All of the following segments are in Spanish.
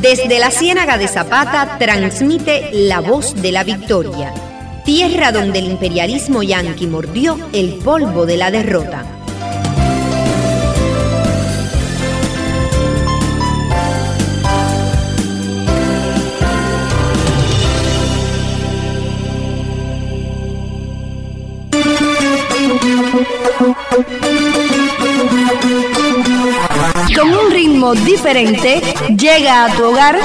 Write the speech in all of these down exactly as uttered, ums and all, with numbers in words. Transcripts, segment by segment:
Desde la Ciénaga de Zapata transmite La Voz de la Victoria, tierra donde el imperialismo yanqui mordió el polvo de la derrota. Con un ritmo diferente, llega a tu hogar.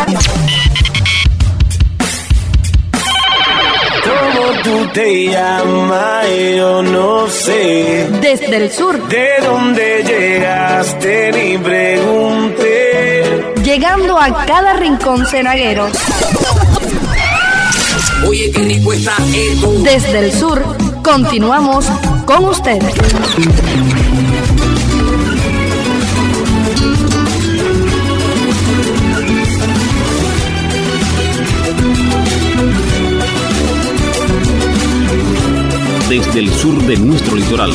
¿Cómo tú te llamas? Yo no sé. Desde el sur. ¿De dónde llegaste? Ni pregunté. Llegando a cada rincón cenaguero. Oye, qué rico está esto. Desde el sur, continuamos con ustedes. Desde el sur de nuestro litoral.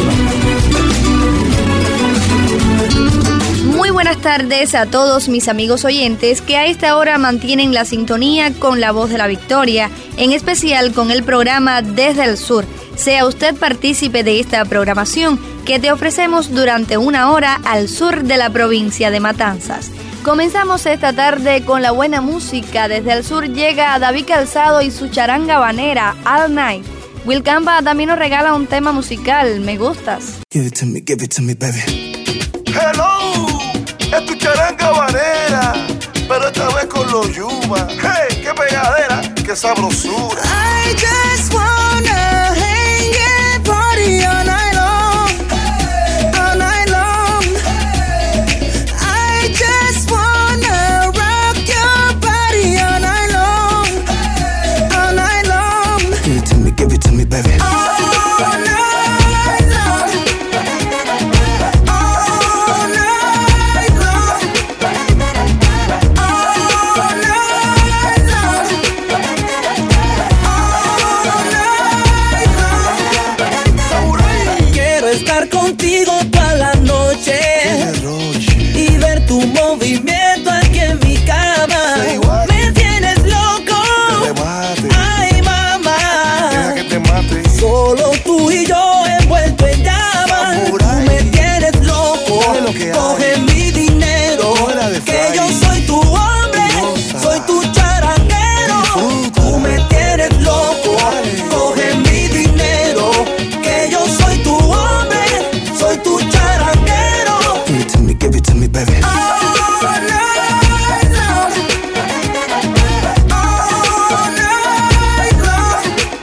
Muy buenas tardes a todos mis amigos oyentes que a esta hora mantienen la sintonía con La Voz de la Victoria, en especial con el programa Desde el Sur. Sea usted partícipe de esta programación que te ofrecemos durante una hora al sur de la provincia de Matanzas. Comenzamos esta tarde con la buena música. Desde el sur llega David Calzado y su charanga habanera, All Night. Will Campa también nos regala un tema musical, Me Gustas. Give it to me, give it to me, baby. Hello, es tu charanga habanera, pero esta vez con los Yuma. Hey, qué pegadera, qué sabrosura. I just wanna hang and party all night long, all night long. I just wanna rock your body all night long, all night long. Give it to me, give it to me, baby. All night long, all night long, all night long, all night long. Quiero estar contigo toda la noche y ver tu movimiento aquí en mi cama. Me tienes loco, ay mamá. Deja que te mate. Solo tú y yo envuelto en llamas. Tú me tienes loco. Lo que Coge hay. mi dinero, Cógela de que fray. yo soy tu hombre, Rosa. soy tu charanguero. Disfruta. Tú me tienes loco. Dale. Coge mi dinero, que yo soy tu hombre, soy tu charanguero. Give it to me, give it to me, baby. All night long, all night long,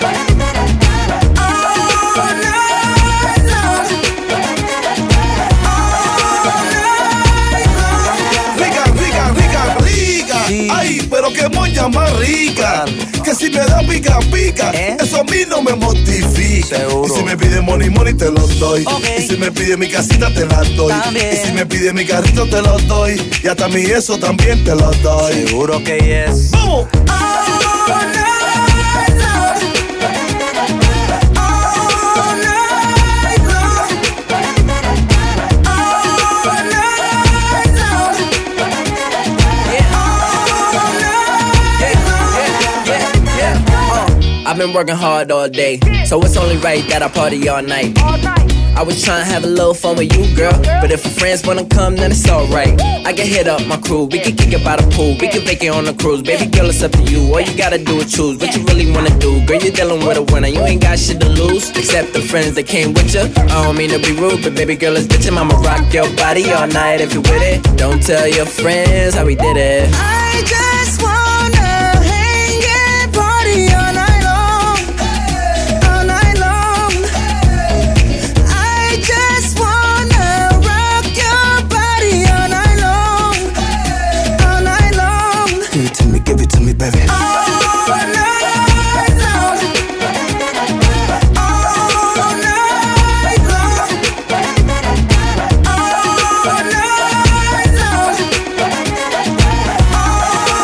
all night long, all night long. Rica, rica, rica, rica. Ay, pero qué moña más rica. Que si me da pica, pica, ¿Eh? eso a mí no me mortifica. Seguro. Y si me pide money, money, te lo doy. Ok. Y si me pide mi casita, te la doy. También. Y si me pide mi carrito, te lo doy. Y hasta mi eso también te lo doy. Seguro que yes. ¡Vamos! All night long, all night long, all night long, I've been working hard all day, so it's only right that I party all night. I was trying to have a little fun with you, girl, but if your friends wanna come, then it's alright. I can hit up my crew, we can kick it by the pool, we can vacay on the cruise. Baby girl, it's up to you, all you gotta do is choose what you really wanna do. Girl, you're dealing with a winner, you ain't got shit to lose, except the friends that came with you. I don't mean to be rude, but baby girl, it's bitchin', I'ma rock your body all night if you with it. Don't tell your friends how we did it. I just wanna hang and party all night long, all night long. I just wanna rock your body all night long, all night long. Give it to me, give it to me, baby. All night long, all night long, all night long, all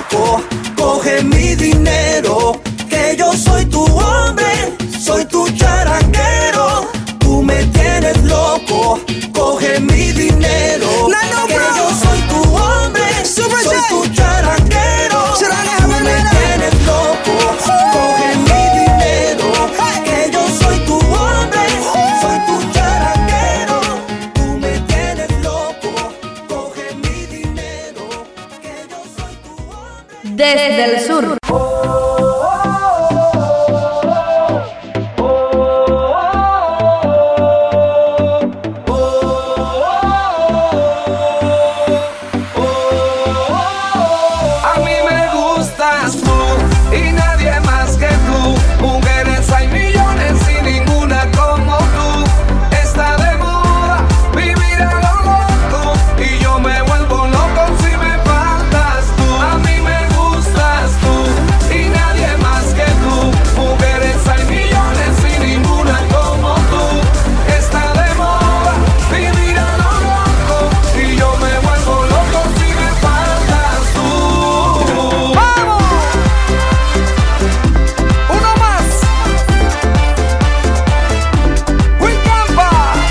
loco. Coge mi dinero, que yo soy tu hombre, soy tu charanguero. Tú me tienes loco, coge mi dinero, Nano, que bro. yo soy tu hombre, Super soy J. tu charanguero. Charanguero, Tú me manera. tienes loco, coge mi dinero, que yo soy tu hombre, soy tu charanguero. Tú me tienes loco, coge mi dinero, que yo soy tu hombre. Desde el sur. A mí me gustas tú y nadie más que tú. Mujeres hay millones y ninguna como tú. Está de moda vivir a lo loco y yo me vuelvo loco si me faltas tú. A mí me gustas tú y nadie más que tú. Mujeres hay millones y ninguna como tú. Está de moda vivir a lo loco y yo me vuelvo loco si me faltas tú. ¡Vamos! Uno más. Wicampa.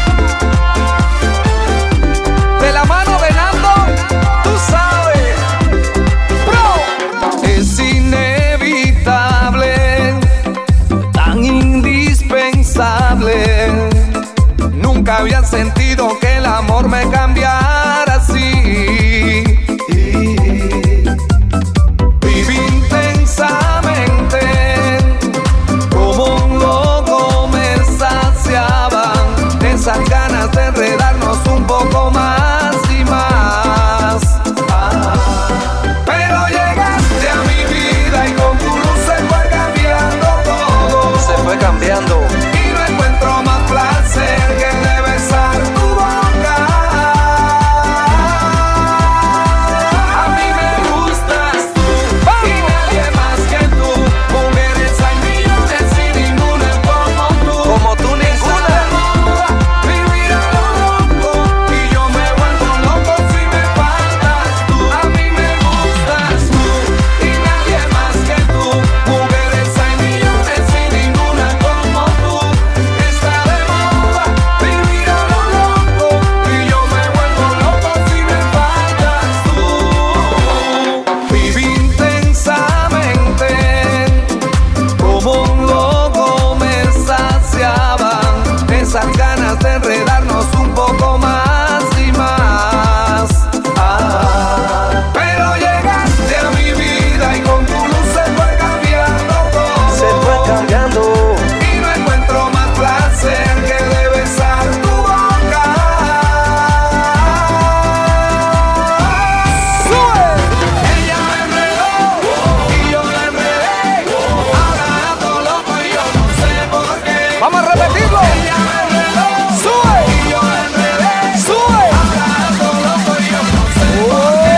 De la mano de Nando, tú sabes. Bro. Es inevitable, tan indispensable. Nunca había sentido que el amor me cambiara así. Viví intensamente, como un loco me saciaban esas ganas de enredarnos un poco más y más. Ah. Pero llegaste a mi vida y con tu luz se fue cambiando todo. Se fue cambiando. Y no encuentro más placer que el de besar tu boca. A mí me gustas tú y nadie más que tú. Mujeres hay millones y ninguna como tú. Como tú ninguna. Vivir a lo loco y yo me vuelvo loco si me faltas tú. A mí me gustas tú y nadie más que tú. Mujeres hay millones y ninguna como tú. Está de moda vivir a lo loco y yo me vuelvo loco si me faltas tú. Viví intensamente, como un loco me saciaban esas ganas de enredarnos un poco más y más. Ah. Pero llegaste a mi vida y con tu luz se fue cambiando todo. Se fue cambiando. Y no encuentro más placer que el de besar tu boca. ¡Sube! Ella me enredó y yo la enredé. Ahora ando loco y yo no sé por qué. ¡Vamos a repetirlo! Ella me enredó. ¡Sube! Y yo la enredé. ¡Sube! Ahora ando loco y yo no sé por qué.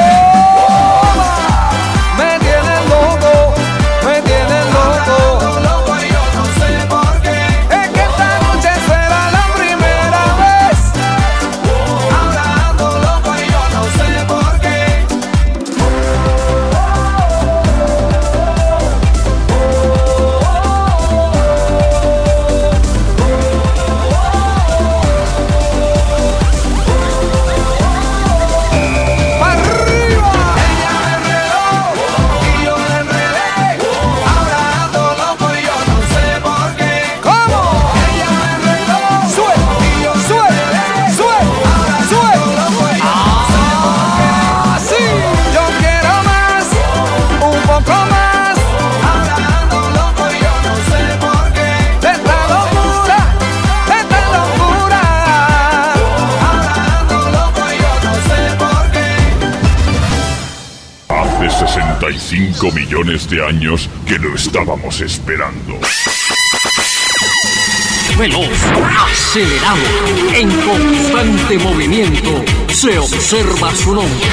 Me tienen loco, me tienen loco. Ahora ando loco y yo no sé por qué. Es que esta noche será la primera vez. Ahora ando loco y yo no sé por qué. ¡Pa' arriba! Ella me enredó y yo la enredé. Ahora ando loco y yo no sé por qué. ¿Cómo? Ella me enredó. ¡Sube! Y yo sube, sube, sube. ¡Ah, sí! Yo quiero más, un poco más. Ahora ando loco y yo no sé por qué. De esta locura, de esta locura. Ahora ando loco y yo no sé por qué. Hace sesenta y cinco millones de años que lo estábamos esperando. Veloz, acelerado, en constante movimiento, se observa su nombre.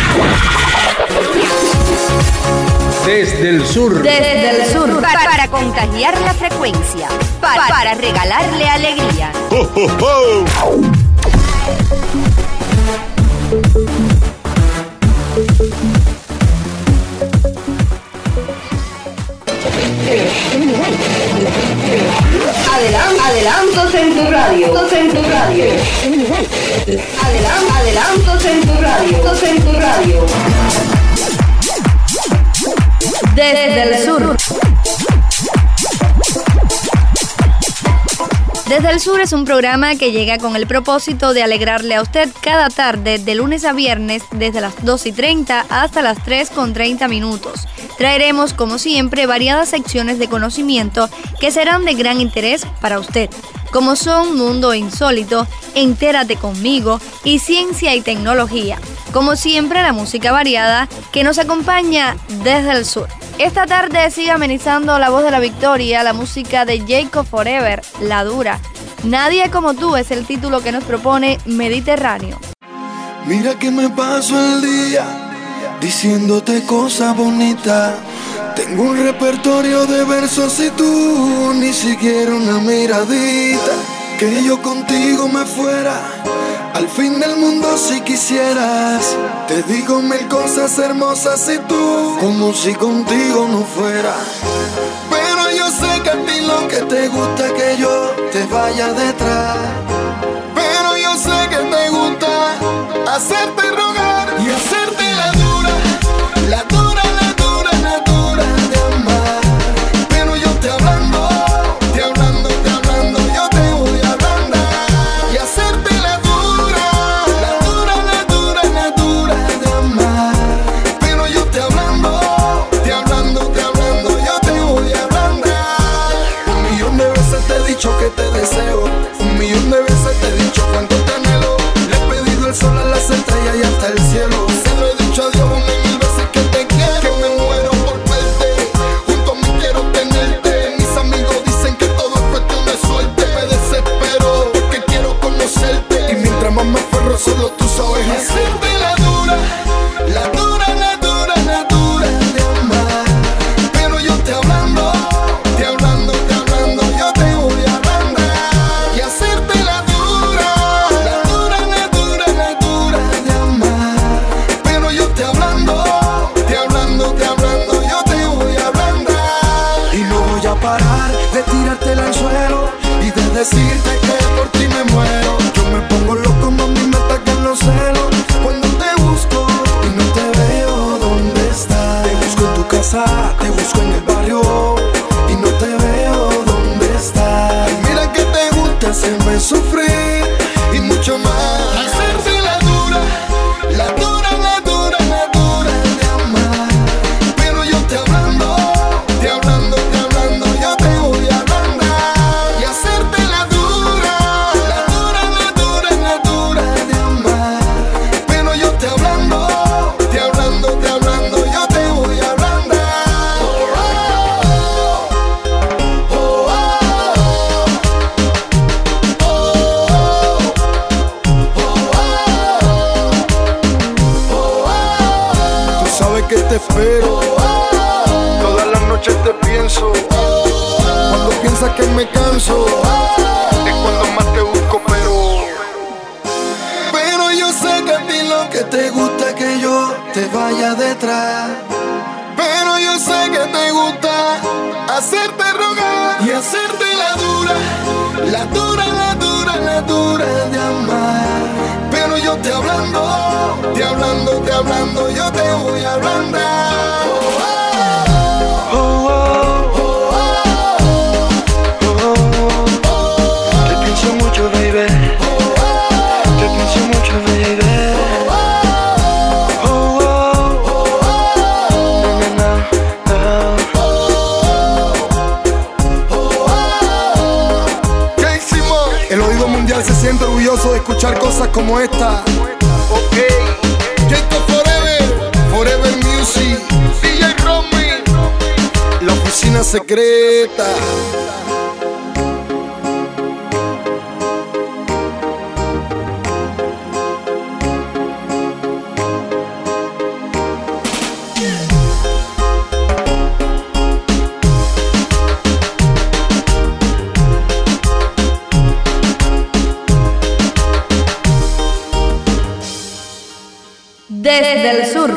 Desde el sur. Desde el sur. Para, para contagiar la frecuencia. Para, para regalarle alegría. ¡Oh, oh, oh! siete. Adelan- adelantos en tu radio. Adelantos en tu radio. Desde el sur. Desde el Sur es un programa que llega con el propósito de alegrarle a usted cada tarde de lunes a viernes desde las dos y treinta hasta las tres con treinta minutos. Traeremos como siempre variadas secciones de conocimiento que serán de gran interés para usted, como son Mundo Insólito, Entérate Conmigo y Ciencia y Tecnología. Como siempre, la música variada que nos acompaña desde el sur. Esta tarde sigue amenizando la voz de la victoria, la música de Jacob Forever, La Dura. Nadie como tú es el título que nos propone Mediterráneo. Mira que me paso el día diciéndote cosas bonitas. Tengo un repertorio de versos y tú ni siquiera una miradita. Que yo contigo me fuera al fin del mundo si quisieras. Te digo mil cosas hermosas y tú como si contigo no fuera. Pero yo sé que a ti lo que te gusta es que yo te vaya detrás. Pero yo sé que te gusta hacerte rogar y hacerte la dura, la dura, la dura, la dura de amar. Pero yo te hablando, te hablando, te hablando, yo te voy a ablandar y hacerte la dura, la dura, la dura, la dura de amar. Pero yo te hablando, te hablando, te hablando, yo te voy a ablandar. Un millón de veces te he dicho que te deseo, un millón de veces te he dicho cuánto te anhelo. Le he pedido el sol a las estrellas y hasta el cielo. Se lo he dicho a Dios una y mil veces que te quiero, que me muero por verte. Junto a mí quiero tenerte. Mis amigos dicen que todo es cuestión de suerte. Me desespero porque quiero conocerte. Y mientras más me aferro solo tú sabes hacerte la dura, la dura, la dura, la dura de amar. Pero yo te hablando, te hablando, te hablando, yo te voy a ablandar y hacerte la dura, la dura, la dura, la dura de amar. Pero yo te hablando, te hablando, te hablando, yo te voy a ablandar. Y no voy a parar de tirarte al suelo y de decirte que por ti me muero. Yo me pongo loco, mami, me atacan los celos cuando te busco y no te veo. ¿Dónde estás? Te busco en tu casa, te busco en el barrio y no te veo. ¿Dónde estás? Y mira que te gusta hacerme sufrir y mucho más. Hacerte la dura, la dura, la dura, la dura de amar. Pero yo te hablando, te hablando, te hablando, yo te voy a ablandar y hacerte la dura, la dura, la dura, la dura de amar. Pero yo te hablando, te hablando, te hablando, yo te voy a ablandar. Oh, oh, oh, oh, oh. Tú sabes que te espero, todas las noches te pienso. Cuando piensas que me canso, es cuando más te busco, pero Pero yo sé que a ti lo que te gusta es que yo te vaya detrás. Pero yo sé que te gusta hacerte rogar y hacerte la dura, la dura, la dura, la dura de amar. Pero yo te hablando, te hablando, te hablando, yo te voy a ablandar. Oh, oh, oh, oh, oh. Te pienso mucho, baby. Te pienso mucho, baby. Oh, oh, oh, na, na, na. ¿Qué hicimos? El oído mundial se siente orgulloso de escuchar cosas como esta. Ok, Jacob Forever, Forever Music, D J Romy, La Oficina Secreta. Desde el sur.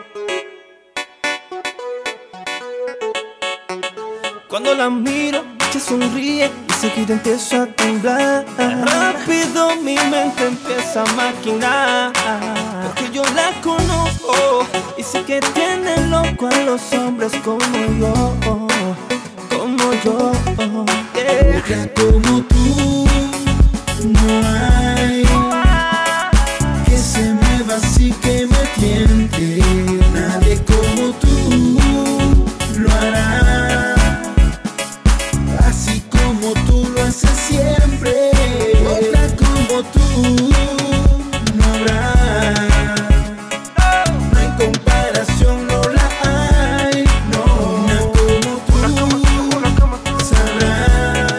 Cuando la miro, se sonríe y seguida empiezo a temblar. Rápido mi mente empieza a maquinar, porque yo la conozco y sé que tiene loco a los hombres como yo, como yo, yeah. Otra como tú no hay, que se mueva así que me tiente. Nadie como tú lo hará, así como tú lo haces siempre. Otra como tú no habrá, no hay comparación, no la hay. No, una como tú sabrá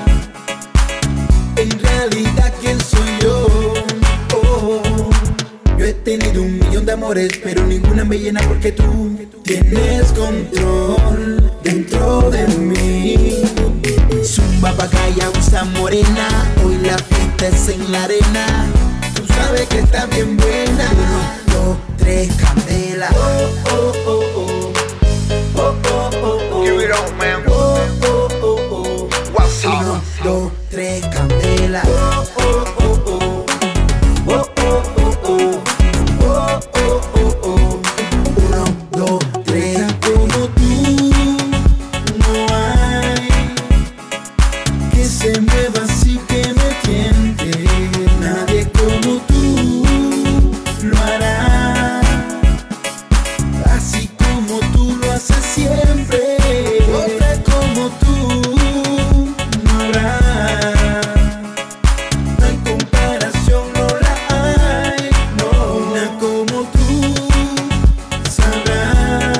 en realidad quién soy yo. Oh, yo he tenido un millón de amores, pero ninguna me llena porque tú tienes control dentro de mí. Zumba pacaya, usa morena, hoy la fiesta es en la arena. Tú sabes que está bien buena. Uno, dos, tres, candela. Oh, oh, oh, oh. Oh, oh, oh, oh. Give it up, man. Oh, oh, oh, oh. What's up? Uno, dos, tres, candela. Oh, oh, oh, oh. Oh, oh, oh, oh. Oh, oh, oh, oh. Uno, dos, tres. Como tú no hay, que se mueva así que me tiente. Nadie como tú lo hará, así como tú lo haces siempre. Otra como tú no habrá, no hay comparación, no la hay. No, una como tú sabrá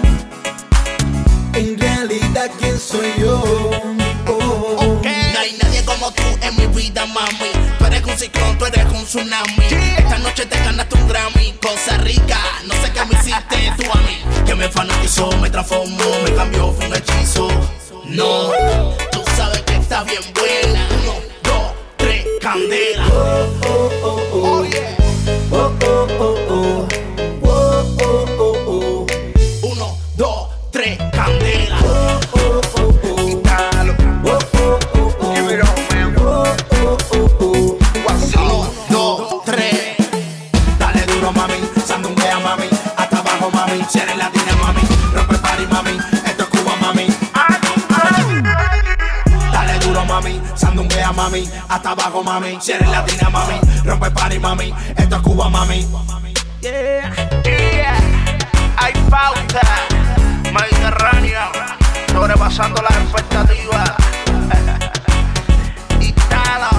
en realidad quién soy yo. Oh. Okay. No hay nadie como tú en mi vida, mami. Tú eres un ciclón, tú eres un tsunami. Yeah. Esta noche te ganaste un Grammy. Cosa rica, no sé qué me hiciste tú a mí. Que me fanatizó, me transformó, me cambió, fue un hechizo. No, tú sabes que está bien buena. Uno, dos, tres, candela. Oh, oh, oh, oh. Oh, yeah. Oh, oh, oh, oh. Oh, oh, oh, oh. Uno, dos, tres, candela. Oh, oh, oh, oh. Quítalo. Oh, oh, oh, oh. Give it up, man. Oh, oh, oh, oh. What's up? Uno, dos, tres. Dale duro, mami. Sandunguea, mami. Hasta abajo, mami. Si eres latina, mami. Rompe party, mami. Esto es Cuba, mami. Dale duro, mami. Sandunguea, mami. Hasta abajo, mami. Si eres latina, mami. Rompe party, mami. Esto es Cuba, mami. Yeah, yeah. Hay pauta mediterránea, sobrepasando las expectativas. Italo,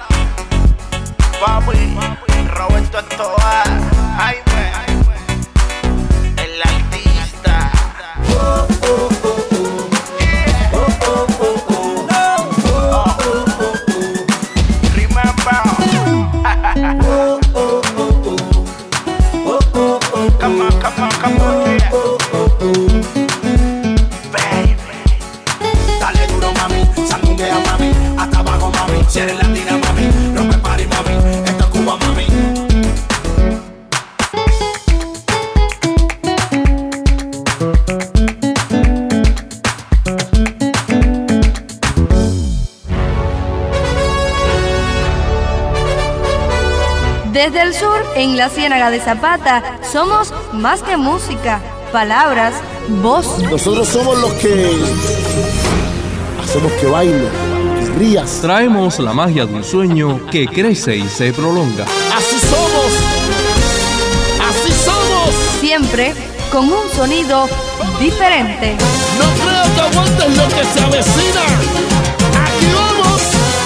papi, Roberto Escobar, Jaime, el artista. Oh, oh, oh, oh. Oh, oh, oh, oh. Oh, oh, oh, oh. Remember. Oh, oh, oh, oh. Oh, oh, oh. Come on, come on, come on, yeah. Oh, oh, oh. Baby. Dale duro, mami. Sandunguea, mami. Hasta abajo, mami. Si eres latina, mami. Rompe party, mami. Esto es Cuba, mami. Desde el sur, en la Ciénaga de Zapata, somos más que música, palabras, voz. Nosotros somos los que hacemos que baile, que rías. Traemos la magia de un sueño que crece y se prolonga. Así somos, así somos. Siempre con un sonido diferente. No creo que aguantes lo que se avecina. Aquí vamos.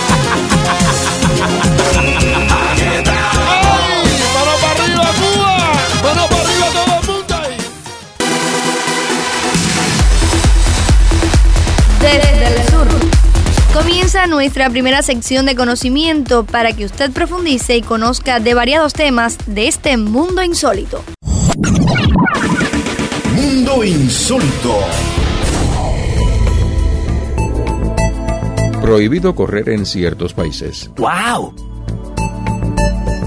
Desde el sur. Comienza nuestra primera sección de conocimiento para que usted profundice y conozca de variados temas de este mundo insólito. Mundo insólito. Prohibido correr en ciertos países. ¡Wow!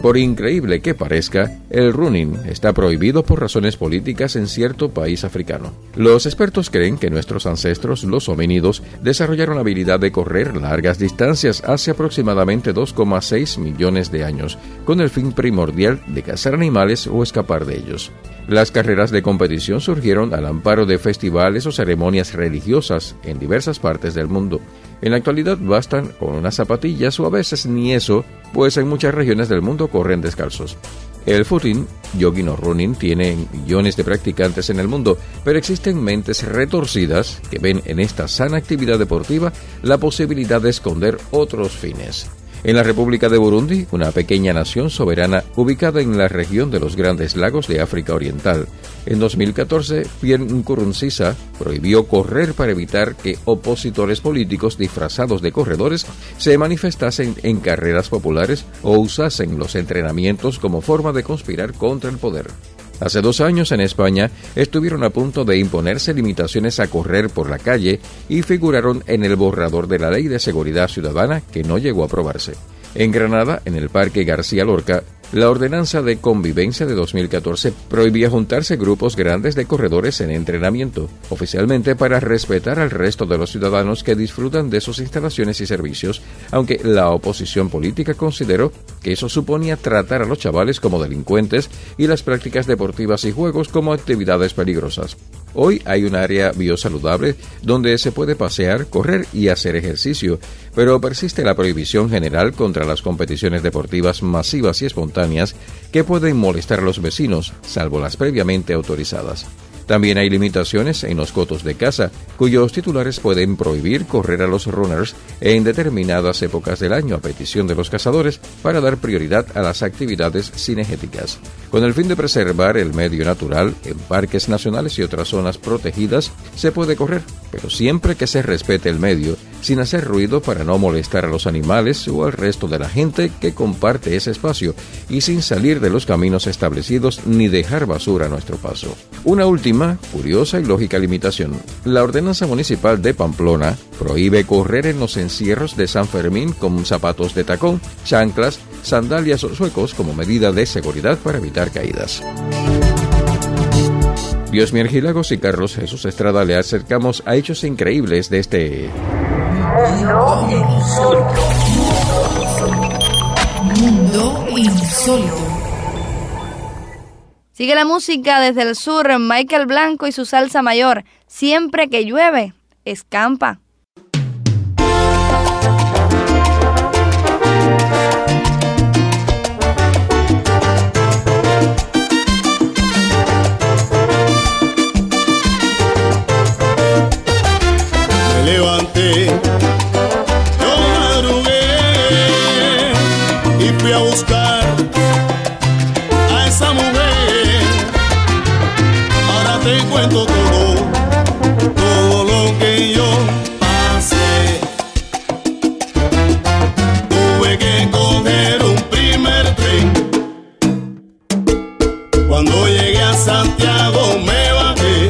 Por increíble que parezca, el running está prohibido por razones políticas en cierto país africano. Los expertos creen que nuestros ancestros, los homínidos, desarrollaron la habilidad de correr largas distancias hace aproximadamente dos coma seis millones de años, con el fin primordial de cazar animales o escapar de ellos. Las carreras de competición surgieron al amparo de festivales o ceremonias religiosas en diversas partes del mundo. En la actualidad bastan con unas zapatillas o a veces ni eso, pues en muchas regiones del mundo corren descalzos. El footing, jogging o running tiene millones de practicantes en el mundo, pero existen mentes retorcidas que ven en esta sana actividad deportiva la posibilidad de esconder otros fines. En la República de Burundi, una pequeña nación soberana ubicada en la región de los Grandes Lagos de África Oriental, en dos mil catorce, Pierre Nkurunziza prohibió correr para evitar que opositores políticos disfrazados de corredores se manifestasen en carreras populares o usasen los entrenamientos como forma de conspirar contra el poder. Hace dos años en España estuvieron a punto de imponerse limitaciones a correr por la calle y figuraron en el borrador de la Ley de Seguridad Ciudadana que no llegó a aprobarse. En Granada, en el Parque García Lorca, la Ordenanza de Convivencia de dos mil catorce prohibía juntarse grupos grandes de corredores en entrenamiento, oficialmente para respetar al resto de los ciudadanos que disfrutan de sus instalaciones y servicios, aunque la oposición política consideró que eso suponía tratar a los chavales como delincuentes y las prácticas deportivas y juegos como actividades peligrosas. Hoy hay un área biosaludable donde se puede pasear, correr y hacer ejercicio, pero persiste la prohibición general contra las competiciones deportivas masivas y espontáneas que pueden molestar a los vecinos, salvo las previamente autorizadas. También hay limitaciones en los cotos de caza, cuyos titulares pueden prohibir correr a los runners en determinadas épocas del año a petición de los cazadores para dar prioridad a las actividades cinegéticas. Con el fin de preservar el medio natural, en parques nacionales y otras zonas protegidas se puede correr, pero siempre que se respete el medio, sin hacer ruido para no molestar a los animales o al resto de la gente que comparte ese espacio y sin salir de los caminos establecidos ni dejar basura a nuestro paso. Una última, curiosa y lógica limitación. La Ordenanza Municipal de Pamplona prohíbe correr en los encierros de San Fermín con zapatos de tacón, chanclas, sandalias o suecos como medida de seguridad para evitar caídas. Dios Miergilagos y Carlos Jesús Estrada le acercamos a hechos increíbles de este... Mundo insólito. Mundo insólito. Sigue la música desde el sur, Michael Blanco y su salsa mayor. Siempre que llueve, escampa. Me levanté, yo madrugué y fui a buscar a esa mujer. Ahora te cuento todo, todo lo que yo pasé. Tuve que coger un primer tren. Cuando llegué a Santiago me bajé.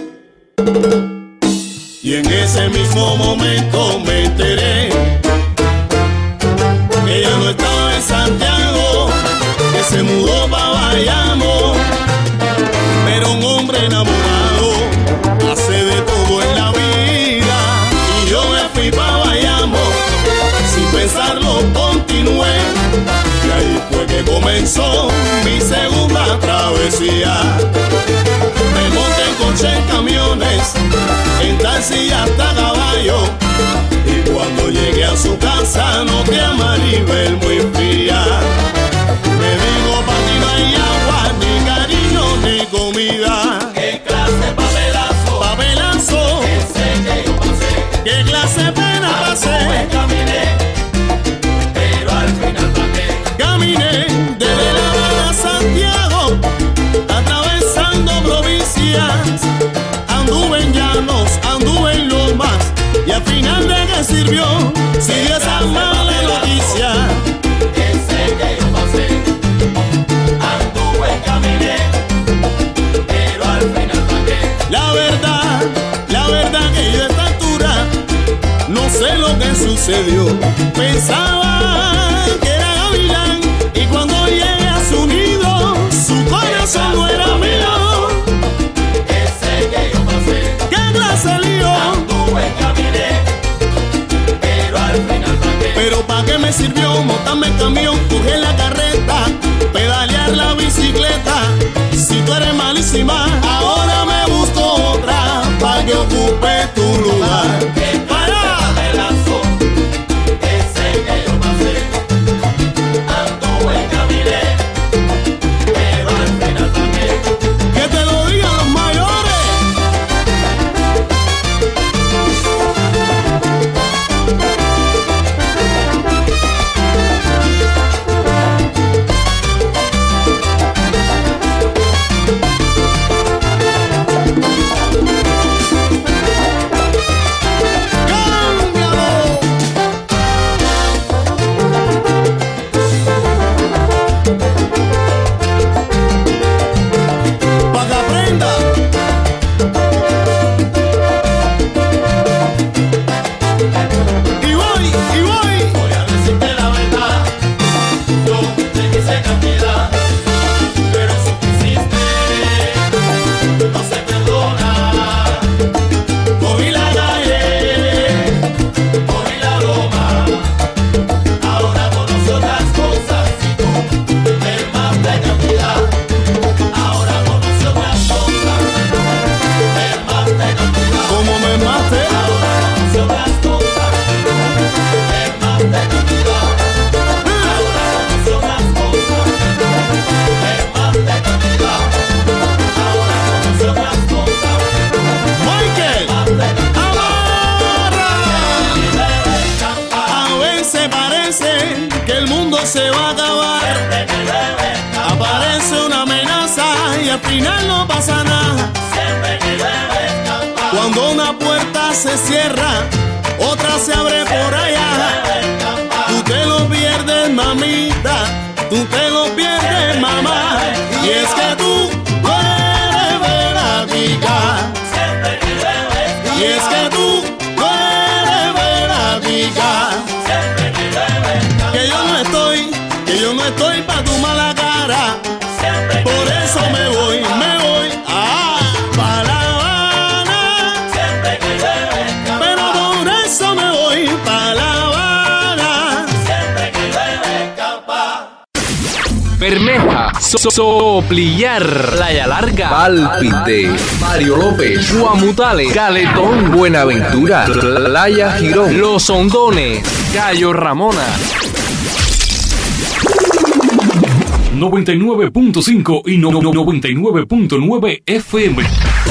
Y en ese mismo momento me enteré que ella no estaba en Santiago, que se mudó para Bayamo. Pero un hombre enamorado hace de todo en la vida. Y yo me fui para Bayamo, sin pensarlo continué. Y ahí fue que comenzó mi segunda travesía. Me monté en coche, en camiones, en taxi y hasta caballo. Y cuando llegué a su casa noté a Maribel muy fría. Me dijo: pa' ti no hay agua, ni cariño, ni comida. ¿Qué clase de papelazo? Papelazo. Ese que yo pasé. ¿Qué clase de pena pasé? Pues caminé, pero al final pagué. Caminé desde La Habana a Santiago, atravesando provincias. Anduve en llanos, anduve en lomas, y al final de qué sirvió si esa mala noticia. Ese que yo pasé, anduve, caminé, pero al final pagué. La verdad, la verdad que yo a esta altura no sé lo que sucedió. Pensaba que era gavilán y cuando llegué corazón no era mío. Ese que yo pasé, qué clase lío. anduve, caminé, pero al final pagué. Pero pa' qué me sirvió montarme el camión, coger la carreta, pedalear la bicicleta. Si tú eres malísima, ahora me busco otra pa' que ocupe tu lugar. Para de lazo, ese que yo pasé, anduve, caminé, pero al final pagué. Que te lo digan los mayores. Se va a acabar, aparece una amenaza y al final no pasa nada. Cuando una puerta se cierra, otra se abre por allá. Tú te lo pierdes, mamita, tú te lo pierdes, mamá. Y es que tú eres verática. Y es que tú eres verática. Que yo no estoy, que yo no estoy pa' tu mala cara. Por eso me voy, me voy a pa' La Habana. Pero por eso me voy pa' La Habana. Bermeja, so Soplillar, Playa Larga, Pálpite, Mario López, Guamutale, Caletón, Buenaventura, Playa Girón, Los Hondones, Cayo Ramona. noventa y nueve punto cinco y no, no, noventa y nueve punto nueve F M.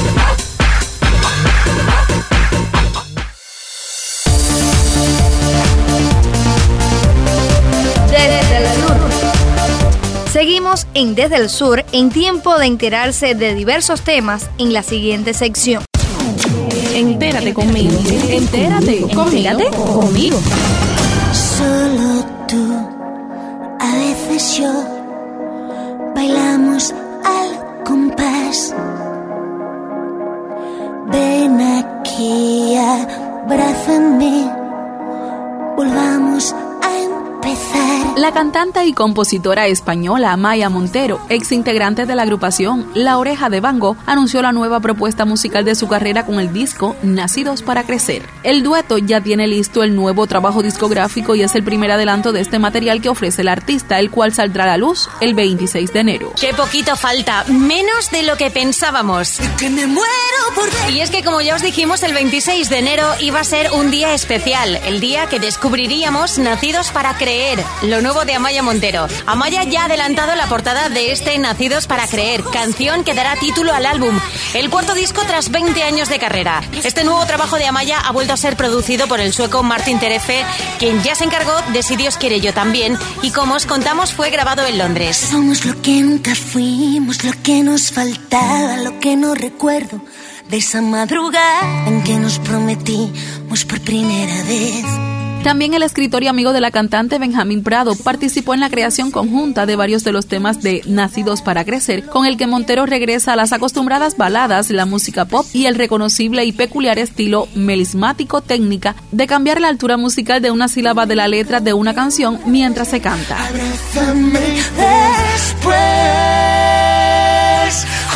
Desde el sur. Seguimos en Desde el Sur, en tiempo de enterarse de diversos temas en la siguiente sección. Entérate conmigo. Entérate conmigo. conmigo. Solo tú, a veces yo, bailamos al compás. Ven aquí, abrázame, volvamos a empezar. La cantante y compositora española Amaya Montero, ex integrante de la agrupación La Oreja de Van Gogh, anunció la nueva propuesta musical de su carrera con el disco Nacidos para Crecer. El dueto ya tiene listo el nuevo trabajo discográfico y es el primer adelanto de este material que ofrece el artista, el cual saldrá a la luz el veintiséis de enero. ¡Qué poquito falta! Menos de lo que pensábamos. Que me muero por ver. Y es que, como ya os dijimos, el veintiséis de enero iba a ser un día especial, el día que descubriríamos Nacidos para Creer, lo nuevo de Amaya Montero. Amaya ya ha adelantado la portada de este Nacidos para Creer, canción que dará título al álbum, el cuarto disco tras veinte años de carrera. Este nuevo trabajo de Amaya ha vuelto a ser producido por el sueco Martin Terefe, quien ya se encargó de Si Dios quiere yo también, y como os contamos fue grabado en Londres. Somos lo que nunca fuimos, lo que nos faltaba, lo que no recuerdo de esa madrugada en que nos prometimos por primera vez. También el escritor y amigo de la cantante Benjamín Prado participó en la creación conjunta de varios de los temas de Nacidos para Crecer, con el que Montero regresa a las acostumbradas baladas, la música pop y el reconocible y peculiar estilo melismático técnica de cambiar la altura musical de una sílaba de la letra de una canción mientras se canta. Abrázame después.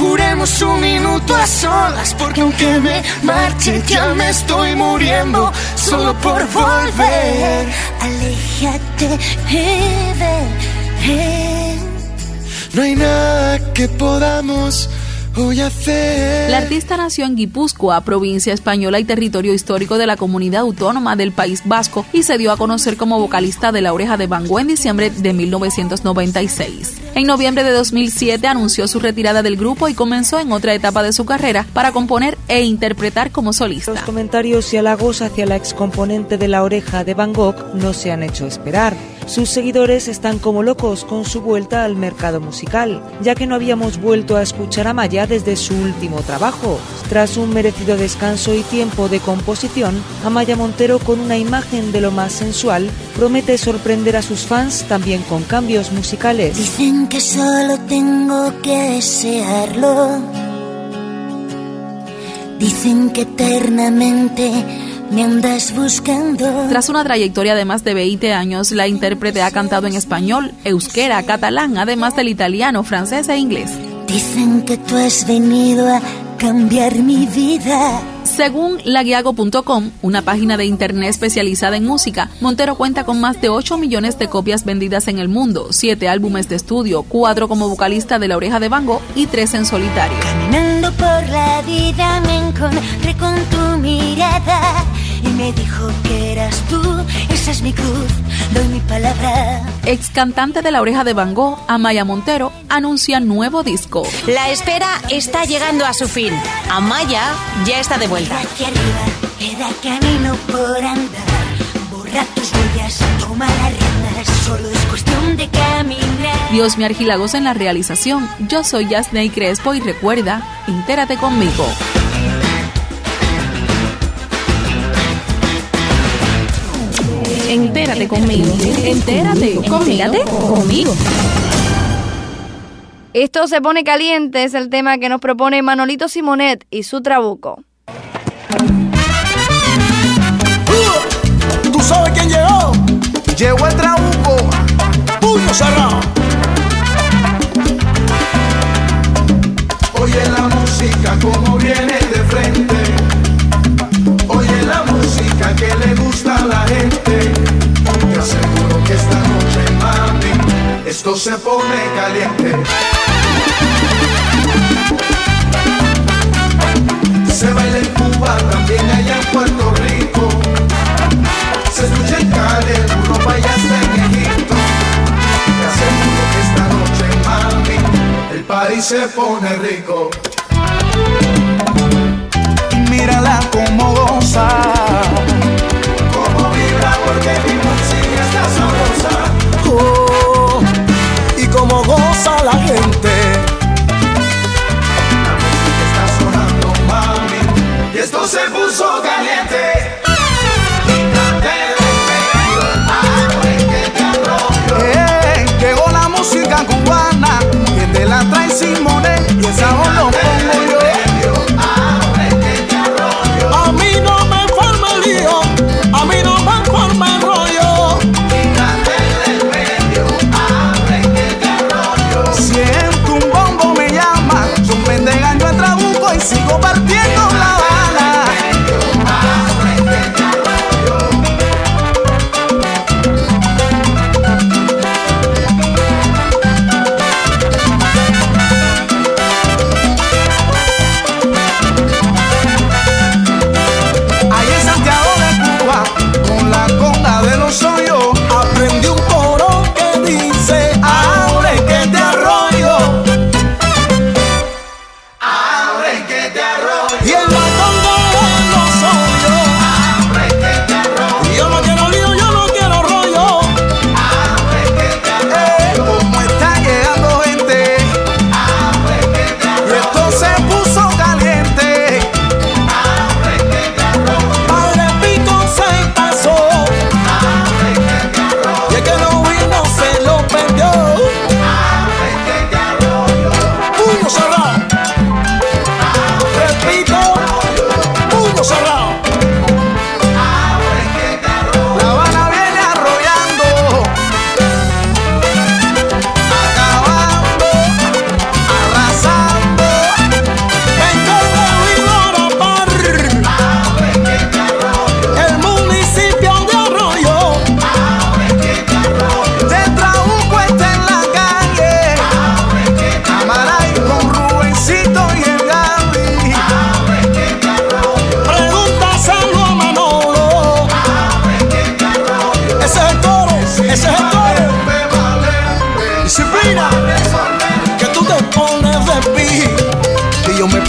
juremos un minuto a solas, porque aunque me marche ya me estoy muriendo solo por volver. Aléjate, eh, eh. No hay nada que podamos hoy hacer. La artista nació en Guipúzcoa, provincia española y territorio histórico de la comunidad autónoma del País Vasco, y se dio a conocer como vocalista de La Oreja de Van Gogh en diciembre de mil novecientos noventa y seis. En noviembre de dos mil siete anunció su retirada del grupo y comenzó en otra etapa de su carrera para componer e interpretar como solista. Los comentarios y halagos hacia la excomponente de La Oreja de Van Gogh no se han hecho esperar. Sus seguidores están como locos con su vuelta al mercado musical, ya que no habíamos vuelto a escuchar a Maya desde su último trabajo. Tras un merecido descanso y tiempo de composición, Amaya Montero, con una imagen de lo más sensual, promete sorprender a sus fans también con cambios musicales. Dicen que solo tengo que desearlo. Dicen que eternamente me andas buscando. Tras una trayectoria de más de veinte años, la intérprete ha cantado en español, euskera, catalán, además del italiano, francés e inglés. Dicen que tú has venido a cambiar mi vida. Según laguiago punto com, una página de internet especializada en música, Montero cuenta con más de ocho millones de copias vendidas en el mundo, siete álbumes de estudio, cuatro como vocalista de La Oreja de Van Gogh y tres en solitario. Caminando por la vida me encontré con tu mirada y me dijo que eras tú, esa es mi cruz, doy mi palabra. Ex cantante de La Oreja de Van Gogh, Amaya Montero, anuncia nuevo disco. La espera está llegando a su fin. Amaya ya está de vuelta. Aquí arriba queda camino por andar, borra tus huellas, toma las riendas, solo es cuestión de caminar. Dios me Argilagos en la realización. Yo soy Yasney Crespo y recuerda, entérate conmigo. Entérate conmigo. Entérate. Entérate conmigo. Esto se pone caliente, es el tema que nos propone Manolito Simonet y su Trabuco. Uh, ¿Tú sabes quién llegó? Llegó el Trabuco. Puño cerrado. Oye la música como viene de frente. Oye la música que le gusta a la gente. Te aseguro que esta noche, mami, esto se pone caliente. Se baila en Cuba, también allá en Puerto Rico. Se escucha en Cali, en Europa y hasta en Egipto. Te aseguro que esta noche, mami, el party se pone rico. Mírala como goza, como vibra porque mi música está sabrosa. Oh, y como goza la gente. La música está sonando, mami, y esto se puso caliente. Quítate del medio, abre que te arroyo. Hey, llegó la música cubana, que te la trae Simonet, y esa voz lo pongo yo. A mí no me forma el lío, a mí no me forma el rollo.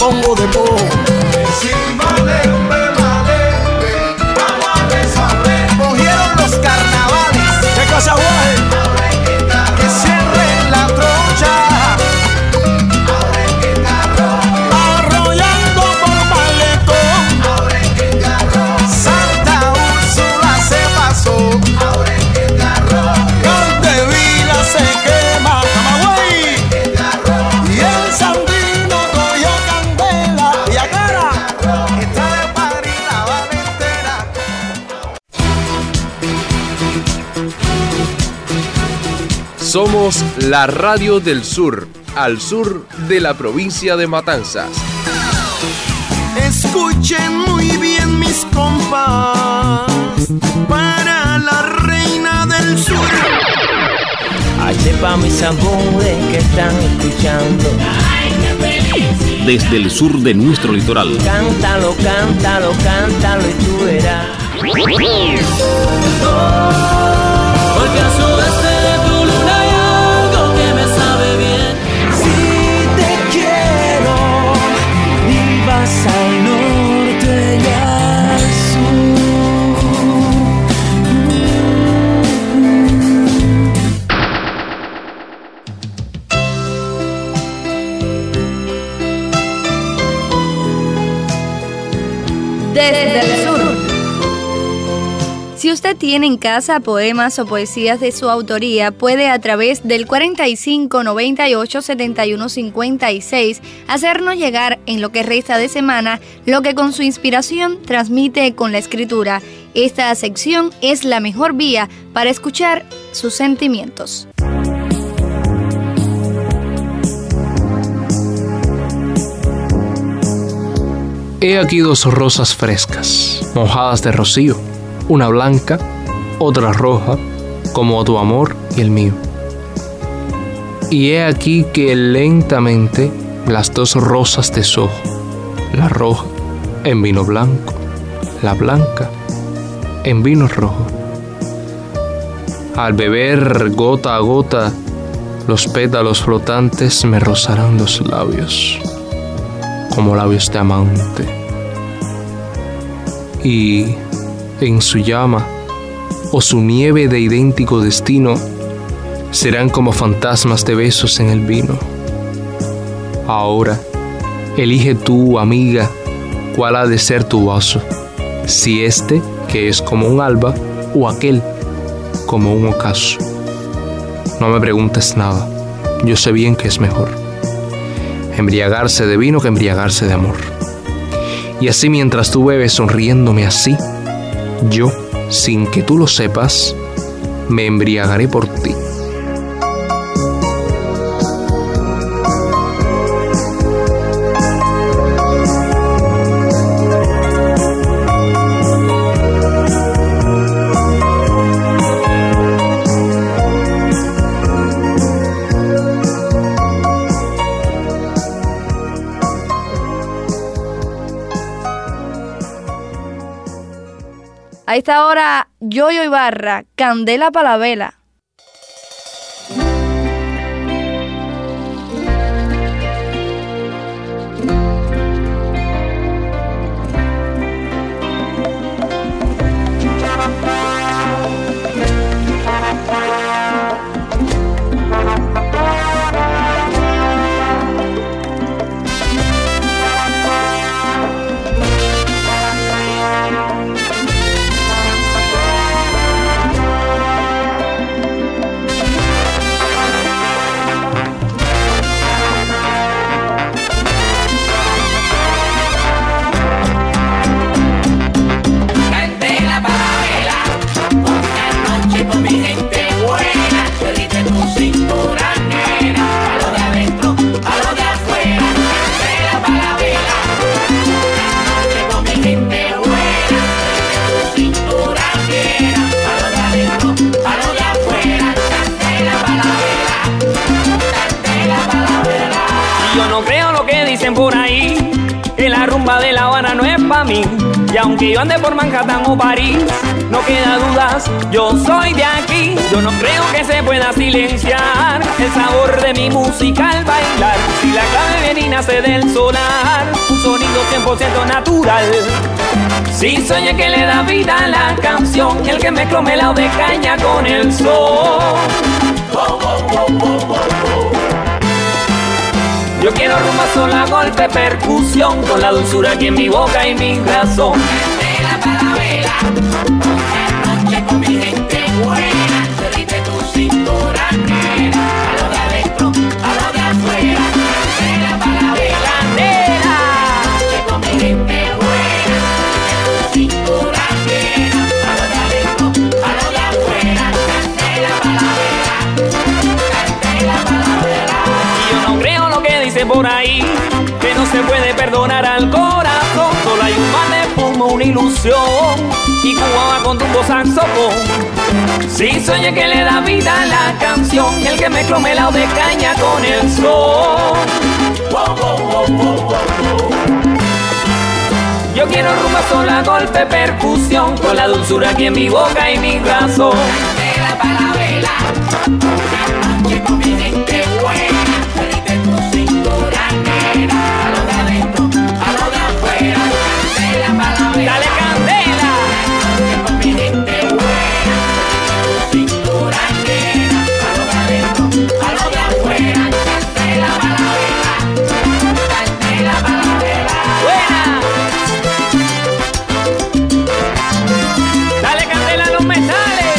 pongo de modo. Encima de un permanente, vamos a resolver. Cogieron los carnavales. ¿Qué cosa, guay? Que cierren la trocha. Ahora en qué carro. Arrollando por malecón. Ahora en qué carro. Santa Úrsula se pasó. Ahora en qué carro. Cantevila se quema. Camagüey. Y el Sandino cogió candela. Y acá está de París la valentera. Somos la radio del sur, al sur de la provincia de Matanzas. Escuchen muy bien mis compas, para la reina del sur. Ay, sepa mis amores que están escuchando. Desde el sur de nuestro litoral. Cántalo, cántalo, cántalo y tú verás. Porque al sudeste de tu luna hay algo que me sabe bien. Si te quiero y vas al norte y al Desde el sur. Si usted tiene en casa poemas o poesías de su autoría, puede a través del cuarenta y cinco, noventa y ocho, setenta y uno, cincuenta y seis hacernos llegar en lo que resta de semana lo que con su inspiración transmite con la escritura. Esta sección es la mejor vía para escuchar sus sentimientos. He aquí dos rosas frescas, mojadas de rocío, una blanca, otra roja, como tu amor y el mío. Y he aquí que lentamente las dos rosas deshojo, la roja en vino blanco, la blanca en vino rojo. Al beber gota a gota, los pétalos flotantes me rozarán los labios, como labios de amante. Y en su llama o su nieve de idéntico destino serán como fantasmas de besos en el vino. Ahora, elige tú, amiga, cuál ha de ser tu vaso, si este, que es como un alba, o aquel, como un ocaso. No me preguntes nada, yo sé bien que es mejor embriagarse de vino que embriagarse de amor. Y así mientras tú bebes sonriéndome así, yo, sin que tú lo sepas, me embriagaré por ti. A esta hora, Yoyo Ibarra, Candela pa' la vela. Yo no creo lo que dicen por ahí, que la rumba de La Habana no es pa' mí. Y aunque yo ande por Manhattan o París, no queda dudas, yo soy de aquí. Yo no creo que se pueda silenciar el sabor de mi música al bailar. Si la clave viene y nace del solar, un sonido cien por ciento natural. Si soy que le da vida a la canción, el que mezcló melao de caña con el sol. Oh, oh, oh, oh, oh, oh. Yo quiero rumba sola, golpe, percusión, con la dulzura aquí en mi boca y mi razón. Candela para vela, esta noche con mi gente buena, se dice tu cintura negra, a lo de adentro, a lo de afuera. Candela para vela, candela, esta noche con mi gente buena, se dice tu cintura negra, a lo de adentro, a lo de afuera. Candela para vela, candela para vela. Y yo no creo lo que dice por ahí, que no se puede perdonar al corazón. Solo hay un mar de humo, una ilusión, y Cuba con tumbo saxofón. Si soy el que le da vida a la canción, el que mezcló melao de caña con el sol. Wow, wow, wow, wow, wow, wow. Yo quiero rumba sola, golpe, percusión, con la dulzura aquí en mi boca y mi razón. Candela para la vela, esta noche con mi gente buena, se dice tu cintura negra, a lo de adentro, a lo de afuera. Candela para la vela, dale candela, esta noche con mi gente buena, se dice tu cintura negra, a lo de adentro, a lo de afuera. Candela para la vela, candela para la vela. Buena. Dale candela a los metales.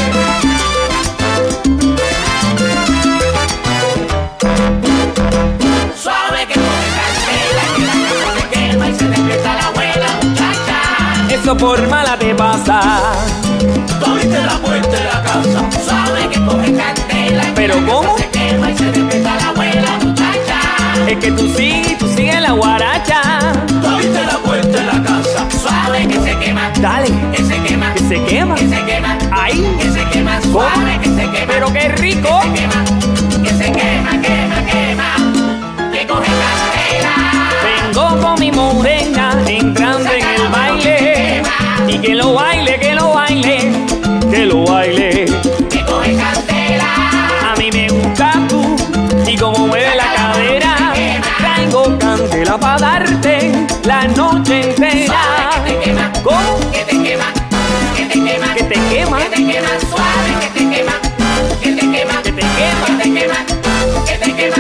Suave que coge candela, que la casa se quema y se despierta la abuela, muchacha. Eso por mala te pasa. Tuviste la puerta de la casa. Suave que coge candela, pero ¿cómo? Se quema y se despierta la abuela, muchacha. Es que tú sí, tú sigues la guaracha. Tuviste la puerta de la casa. Suave que se quema. Dale. Que se quema. Que se quema. Que se quema. Ahí. Que se quema. Suave que se quema. Pero qué rico. Que se quema. Que se quema, quema, quema. Que coge candela. Vengo con mi morena entrando en el baile. Y que lo baile, que lo baile, que lo baile. Que coge candela. A mí me gusta tú y como mueve la cadera. Traigo candela para darte la noche entera. Suave que te quema. ¿Cómo? Que te quema. Que te quema. Que te quema. Que te quema. Suave que te quema. Que te quema. Que te quema. Que te quema. Que te quema.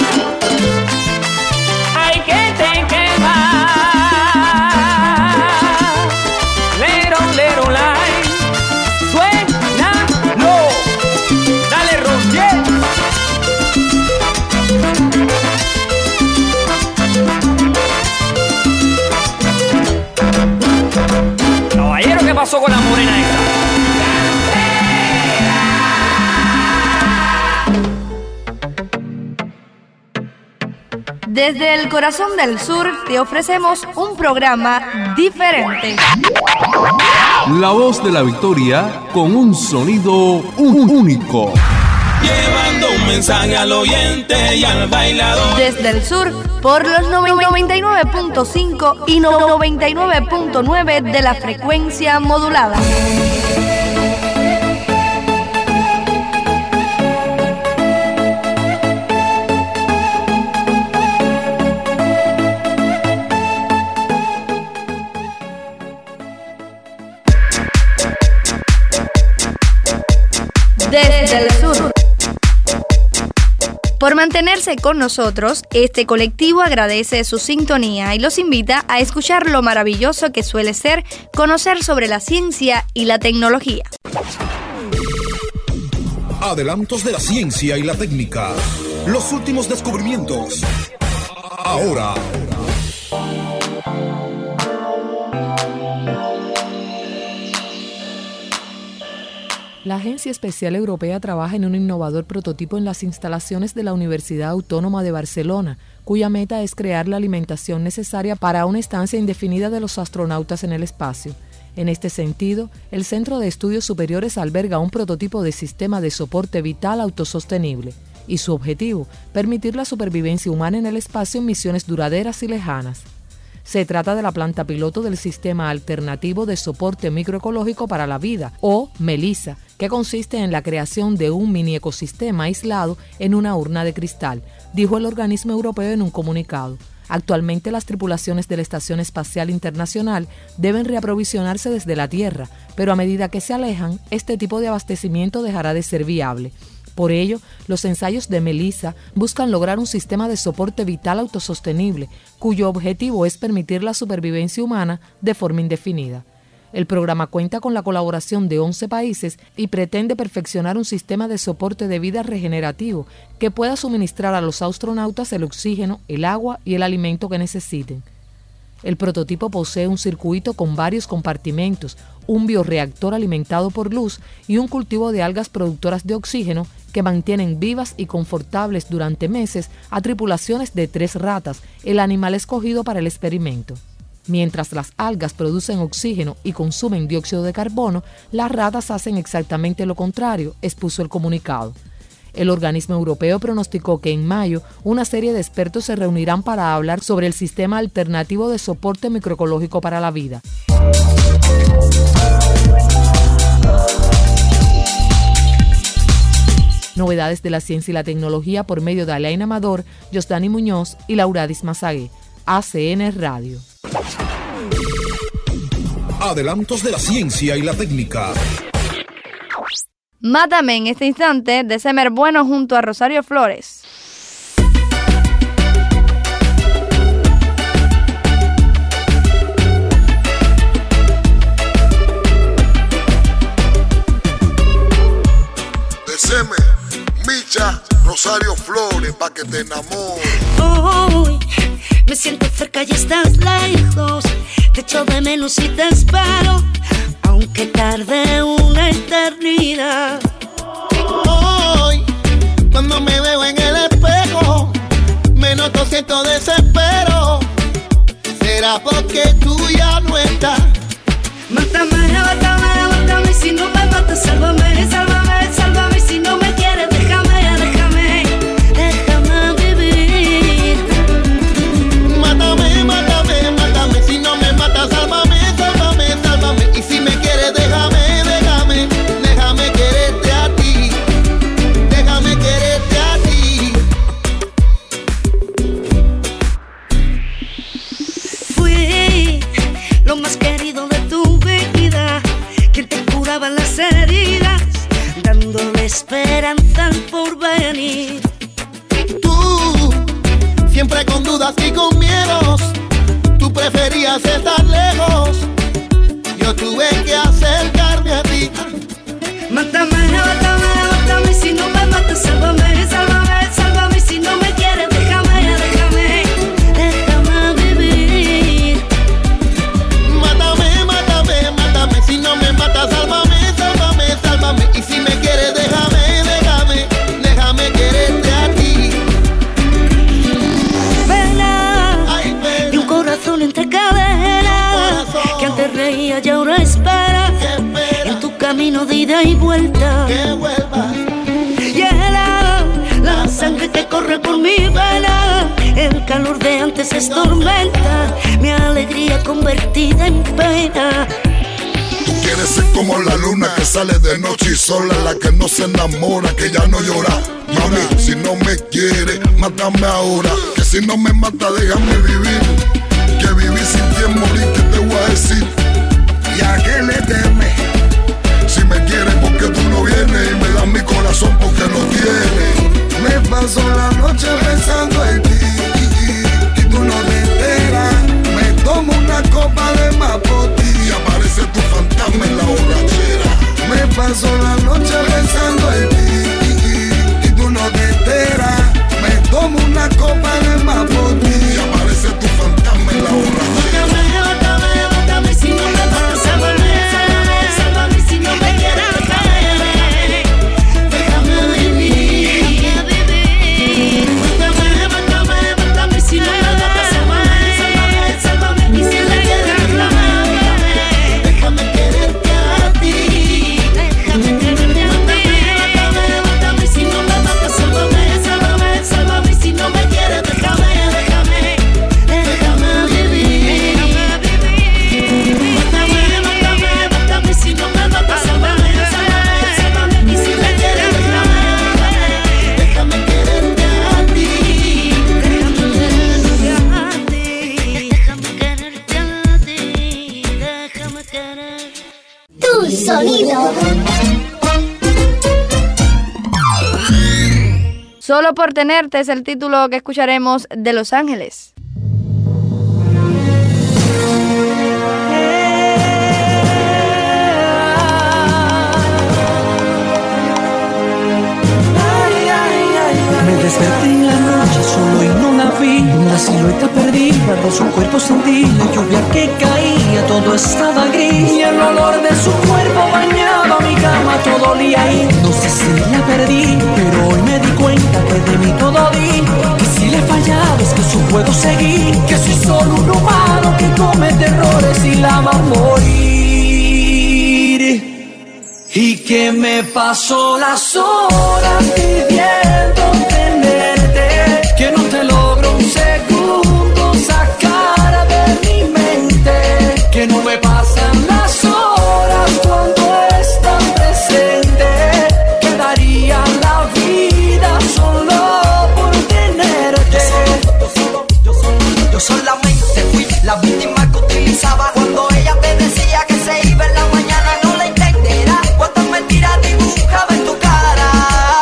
Ay, que te quema. Lero, lero, lai. Suénalo. Dale, Roger. Caballero, ¿qué pasó con la morena esta? Desde el corazón del sur te ofrecemos un programa diferente. La voz de la victoria con un sonido único. Llevando un mensaje al oyente y al bailador. Desde el sur, por los noventa y nueve punto cinco y noventa y nueve punto nueve de la frecuencia modulada. Desde el sur. Por mantenerse con nosotros, este colectivo agradece su sintonía y los invita a escuchar lo maravilloso que suele ser conocer sobre la ciencia y la tecnología. Adelantos de la ciencia y la técnica. Los últimos descubrimientos. Ahora. La Agencia Espacial Europea trabaja en un innovador prototipo en las instalaciones de la Universidad Autónoma de Barcelona, cuya meta es crear la alimentación necesaria para una estancia indefinida de los astronautas en el espacio. En este sentido, el Centro de Estudios Superiores alberga un prototipo de sistema de soporte vital autosostenible, y su objetivo, permitir la supervivencia humana en el espacio en misiones duraderas y lejanas. Se trata de la planta piloto del Sistema Alternativo de Soporte Microecológico para la Vida, o MELISA, que consiste en la creación de un mini ecosistema aislado en una urna de cristal, dijo el organismo europeo en un comunicado. Actualmente las tripulaciones de la Estación Espacial Internacional deben reaprovisionarse desde la Tierra, pero a medida que se alejan, este tipo de abastecimiento dejará de ser viable. Por ello, los ensayos de MELISA buscan lograr un sistema de soporte vital autosostenible, cuyo objetivo es permitir la supervivencia humana de forma indefinida. El programa cuenta con la colaboración de once países y pretende perfeccionar un sistema de soporte de vida regenerativo que pueda suministrar a los astronautas el oxígeno, el agua y el alimento que necesiten. El prototipo posee un circuito con varios compartimentos, un bioreactor alimentado por luz y un cultivo de algas productoras de oxígeno que mantienen vivas y confortables durante meses a tripulaciones de tres ratas, el animal escogido para el experimento. Mientras las algas producen oxígeno y consumen dióxido de carbono, las ratas hacen exactamente lo contrario, expuso el comunicado. El organismo europeo pronosticó que en mayo una serie de expertos se reunirán para hablar sobre el sistema alternativo de soporte microecológico para la vida. Novedades de la ciencia y la tecnología por medio de Alain Amador, Josdani Muñoz y Lauradis Mazagué. A C N Radio. Adelantos de la ciencia y la técnica. Mátame en este instante de Semer Bueno junto a Rosario Flores. De Semer, Micha, Rosario Flores, pa' que te enamores. Hoy me siento cerca y estás lejos. Te echo de menos y te espero, aunque tarde una eternidad. Hoy, cuando me veo en el espejo, me noto cierto desespero. ¿Será porque tú ya no estás? Mátame, mátame, mátame, si no me matas, sálvame, sálvame, sálvame, si no me quieres, déjame, déjame, déjame vivir. Mátame, mátame, mátame, si no me matas, sálvame, sálvame, sálvame, y si me quieres, déjame, déjame, déjame quererte a ti, déjame quererte a ti. Fui lo más querido de tu vida, quien te curaba las heridas, dándole esperanza al porvenir. Tú, siempre con dudas y con miedos, tú preferías estar lejos, yo tuve que acercarme a ti. Mátame, mátame, mátame, si no me matas, sálvame, sálvame, sálvame, si no me quieres, déjame, déjame, déjame vivir. Mátame, mátame, mátame, si no me matas, sálvame, sálvame, sálvame, y si me quieres, déjame, déjame, déjame quererte a ti. Pena, Ay, pena. Y un corazón entre cadenas, que antes reía y ahora espera, en tu camino de ida y vuelta, que vuelvas. Hiela la sangre que corre por mi vena, el calor de antes es tormenta, mi alegría convertida en pena. Tú quieres ser como la luna que sale de noche y sola, la que no se enamora, que ya no llora. Mami, si no me quieres, mátame ahora, que si no me mata, déjame vivir. Que vivir sin ti es morir, ¿qué te voy a decir? ¿Y a qué le temes? Si me quieres porque tú no vienes, y me das mi corazón porque lo tienes. Me paso la noche pensando en ti, y tú no te enteras. Me tomo una copa de más por ti, y aparece tu fantasma en la borrachera. Me paso la noche pensando en ti, y tú no te enteras. Me tomo una copa de más por ti, y aparece tu fantasma en la borrachera. Mátame, mátame, mátame, si no me matas, sálvame, sálvame, sálvame, si no me quieres, déjame, déjame vivir. Solo por tenerte es el título que escucharemos de Los Ángeles. Me desperté en la noche solo y no la vi. Una silueta perdida de su cuerpo sentí. La lluvia que caía, todo estaba gris. Y el olor de su cuerpo bañaba mi cama, todo olía ahí. No sé si la perdí, pero hoy me di cuenta que de mí todo di. Que si le fallaba es que su juego seguí. Que soy solo un humano que comete errores y la va a morir. Y que me pasó las horas pidiendo tenerte, que no te logro un segundo sacar de mi mente, que no me pasan las horas cuando estás presente, que daría la vida solo por tenerte. Yo, solo, yo, solo, yo solamente fui la víctima que utilizaba cuando ella te decía que se iba en la mañana. No la entenderás cuántas mentiras dibujaba en tu cara.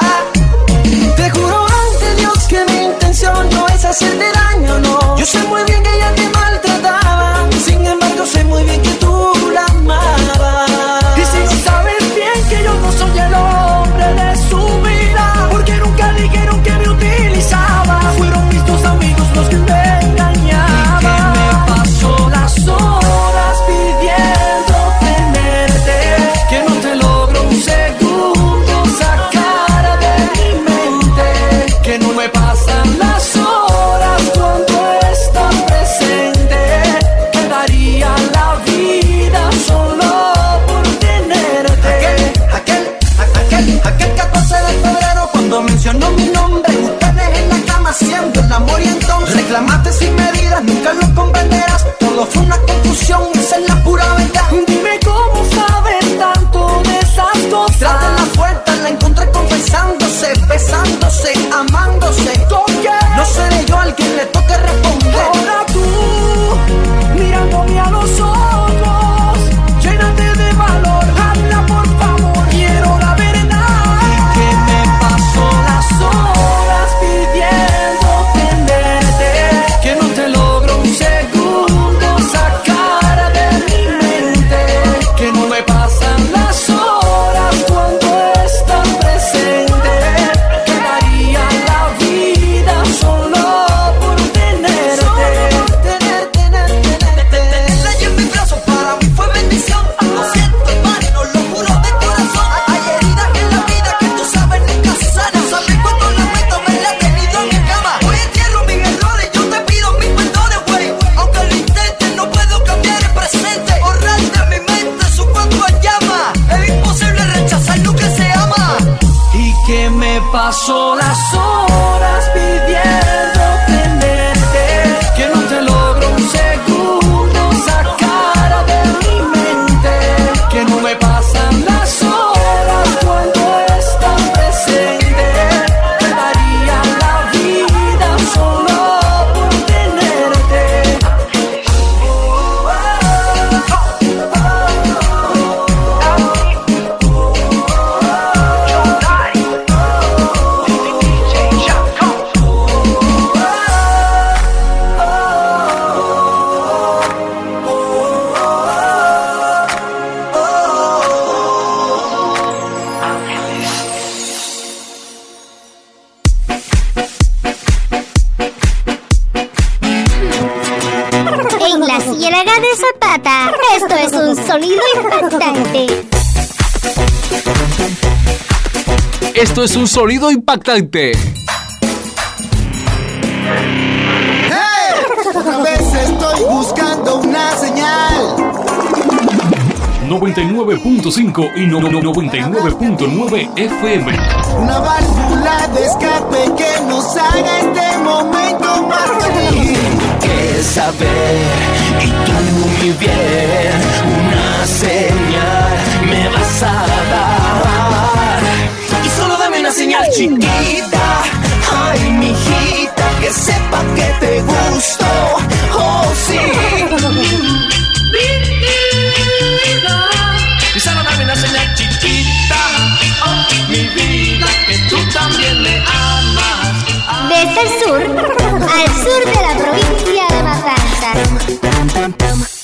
Te juro ante Dios que mi intención no es hacerte daño, no. Yo sé muy bien que ella te maltrataba, sin embargo sé muy bien que tú la amabas. Y si no sabes bien que yo no soy el hombre de su vida, porque nunca dijeron que me utilizaba. Fueron mis dos amigos los que me engañaban. Y que me pasó las horas pidiendo tenerte, que no te logro un segundo sacar de mi mente, que no me pasan las horas cuando estás presente, que daría la vida solo por tenerte. Aquel, aquel, aquel, aquel catorce de febrero cuando mencionó mi nombre, ustedes en la cama haciendo el amor y entonces reclamaste sin medida, nunca lo comprenderás. Todo fue una confusión, esa es la pura verdad. Dime cómo sabes tanto de esas cosas. Tras de la puerta la encontré confesándose, besándose, amándose. ¿Con qué? No seré yo al quien le toque responder. Ahora tú, mirándome a los ojos, llénate de valor, habla por favor, quiero la verdad. Y que me pasó las horas pidiendo tenerte, que no te logro un segundo sacar de mi mente, que no me pasan las horas cuando estás presente, que daría la vida solo por tenerte. Tener, tener, tener, tenerla en mis brazos para mí fue bendición. Lo siento hermano, lo juro de corazón. Hay heridas en la vida que tú sabes nunca se sanan. Sabes cuánto lamento haberla tenido en mi cama. Hoy entierro mis errores, yo te pido mis perdones, güey. Aunque lo intentes no puedo cambiar el presente. Borrar de mi mente su cuerpo en llama. Es imposible rechazar lo que se ama. Y que me pasó las horas pidiendo tenerte, que no te logro un segundo sacar de mi mente, que no me pasan las horas cuando estás presente, que daría la vida solo por tenerte. En la Ciénaga de Zapata, esto es un sonido impactante. Esto es un sonido impactante. ¡Hey! Otra vez estoy buscando una señal. noventa y nueve punto cinco y no- no- noventa y nueve punto nueve F M. Una válvula de escape que nos haga este momento más feliz. Que saber y tú muy bien, una señal me vas a dar. Y solo dame una señal chiquita, ay mijita, que sepa que te gusto, oh sí. Y solo dame una señal chiquita, oh mi vida, que tú también me amas. Desde el sur, al sur de la provincia de Matanzas.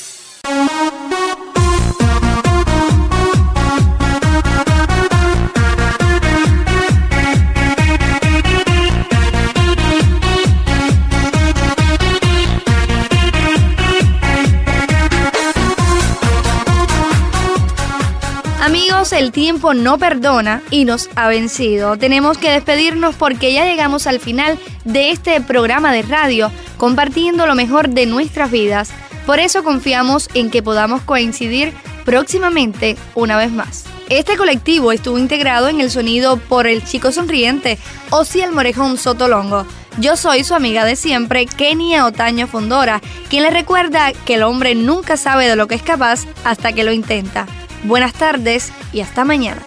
Amigos, el tiempo no perdona y nos ha vencido. Tenemos que despedirnos porque ya llegamos al final de este programa de radio, compartiendo lo mejor de nuestras vidas. Por eso confiamos en que podamos coincidir próximamente una vez más. Este colectivo estuvo integrado en el sonido por el chico sonriente Osiel Morejón Sotolongo. Yo soy su amiga de siempre, Kenia Otaño Fondora, quien le recuerda que el hombre nunca sabe de lo que es capaz hasta que lo intenta. Buenas tardes y hasta mañana.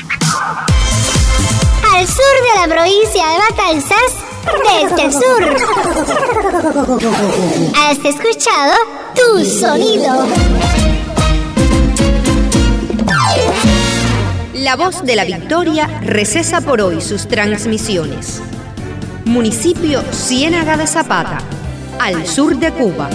Al sur de la provincia de Matanzas, desde el sur. Has escuchado Tu Sonido. La Voz de la Victoria recesa por hoy sus transmisiones. Municipio Ciénaga de Zapata, al sur de Cuba.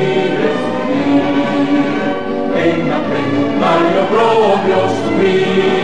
propio sufrir.